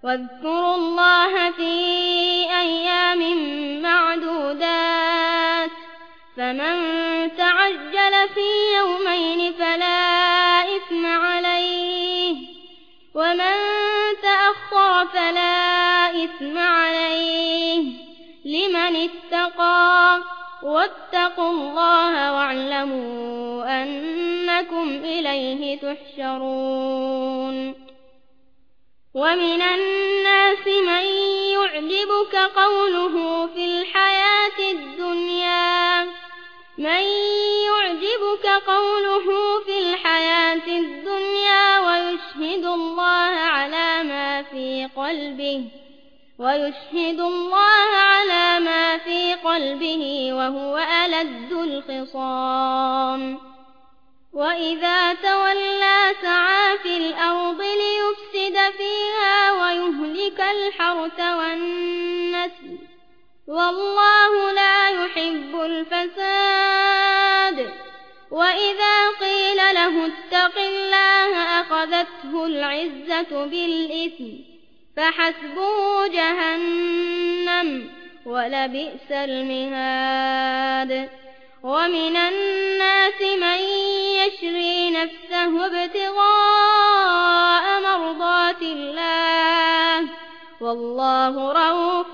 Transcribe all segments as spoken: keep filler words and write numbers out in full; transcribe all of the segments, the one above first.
واذكروا الله في أيام معدودات فمن تعجل في يومين فلا إثم عليه ومن تأخر فلا إثم عليه لمن اتقى واتقوا الله واعلموا أنكم إليه تحشرون. ومن الناس من يعجبك قوله في الحياة الدنيا من يعجبك قوله في الحياة الدنيا ويشهد الله على ما في قلبه ويشهد الله على ما في قلبه وهو ألد الخصام. وإذا تولى سعى في الأرض ليفسد فيها ويهلك الحرث والنسل والله لا يحب الفساد. وإذا قيل له اتق الله أخذته العزة بالإثم فحسبه جهنم ولبئس المهاد. ومن الناس من يشري نفسه ابتغاء مرضات الله والله رؤوف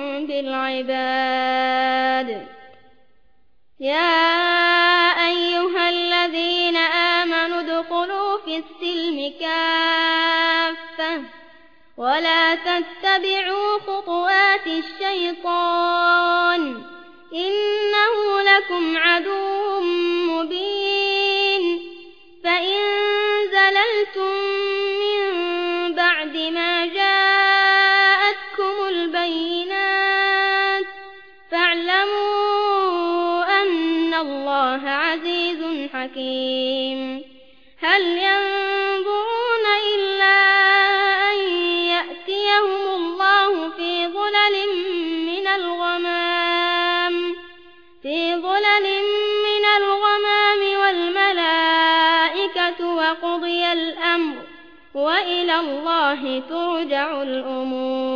بالعباد. يا أيها الذين آمنوا ادخلوا في السلم كافة ولا تتبعوا خطوات الشيطان إنه لكم عدو مبين. فإن زللتم من بعد ما جاءتكم البينات فاعلموا أن الله عزيز حكيم. هل ينظرون إلا أن يأتيهم الله في ظلل من الغمام في ظلل من الغمام والملائكة وقضي الأمر وإلى الله ترجع الأمور.